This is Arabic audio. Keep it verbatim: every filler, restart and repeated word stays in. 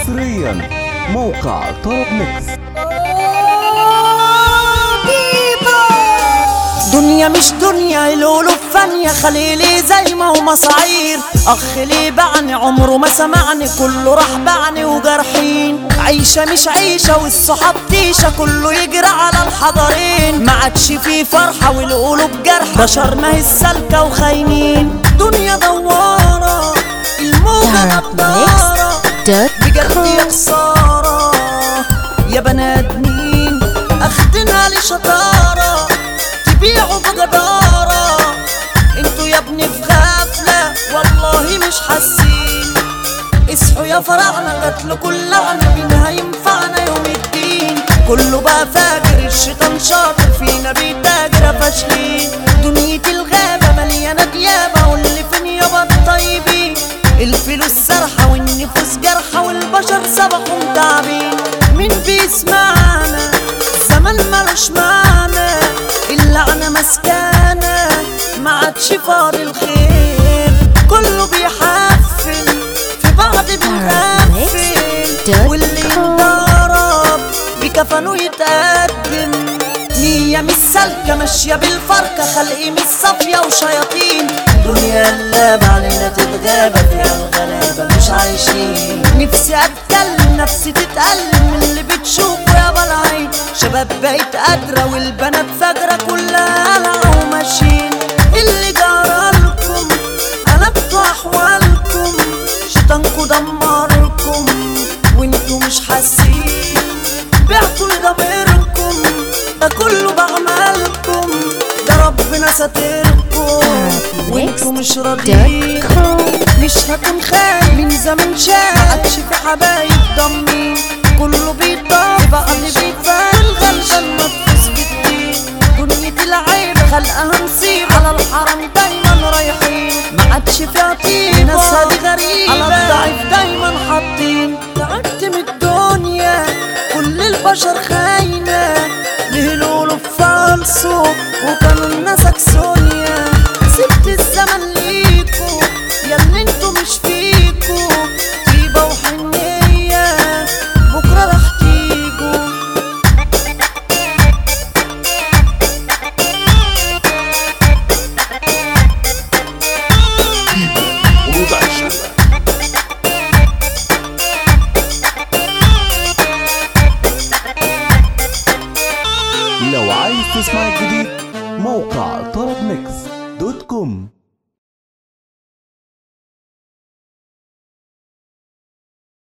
حصريا موقع طرب ميكس. دنيا مش دنيا القلوب فانية، خليلي زي ما هو مصاعير. اخ ليه بعني عمره ما سمعني، كله راح بعني وجرحين. عيشة مش عيشة والصحاب تيشة، كله يجري على الحضرين. ما عادش فيه فرحة والقلوب جرح، بشر ما هي السالكة وخاينين. دنيا دوارة الموجة نضارة، بجد يا خسارة يا بني ادمين. اخدنا لشطارة تبيعوا بجدارة، انتوا يا ابني في غفلة والله مش حاسين. اصحوا يا فراعنة قتلكوا اللعنة، مين هينفعنا يوم الدين؟ كله بقى فاجر الشيطان شاطر، فينا بيتاجر فاشلين. دنيا الغابة مليانة ديابة، واللي فين يابا الطيبين؟ الفلوس سرحة والنفوس جرحة، والبشر سبقوا تعبين. مين بيسمعنا؟ الزمن ملوش معنى، اللعنة مسكانة ما عادش فاضي الخير. كله بيحفل في بعض بنغفل، واللي ينضرب بكفنه يتقدم. نية مش سالكة ماشية بالفركة، خلقي مش صافية وشياطين. دنيا قلابة علينا تتغابى، فيها الغلابة مش عايشين. نفسي اتكلم نفسي تتألم من اللي بتشوفه يا بلعين. شباب بقت قادرة والبنات فجرة، كلها قلعة وماشيين. اللي جرالكم قلبتوا احوالكم، شيطانكوا دمركم وانتوا مش حاسين. بعتوا لضميركم ده كله بعملكم، ده ربنا ساتركم وانتوا مش راضيين. مش هكون خايف من زمن شاي، معادش في حبايب ضمين. كله بيطار بعض بيفات، الغلبان مفوز في الدين. دنيا العيب خلقها نصيب، على الحرم دايما رايحين. معادش فيها طيبة ناس هادي غريبة، على الضعيف دايما حاطين. تعبت من الدنيا كل البشر خايف،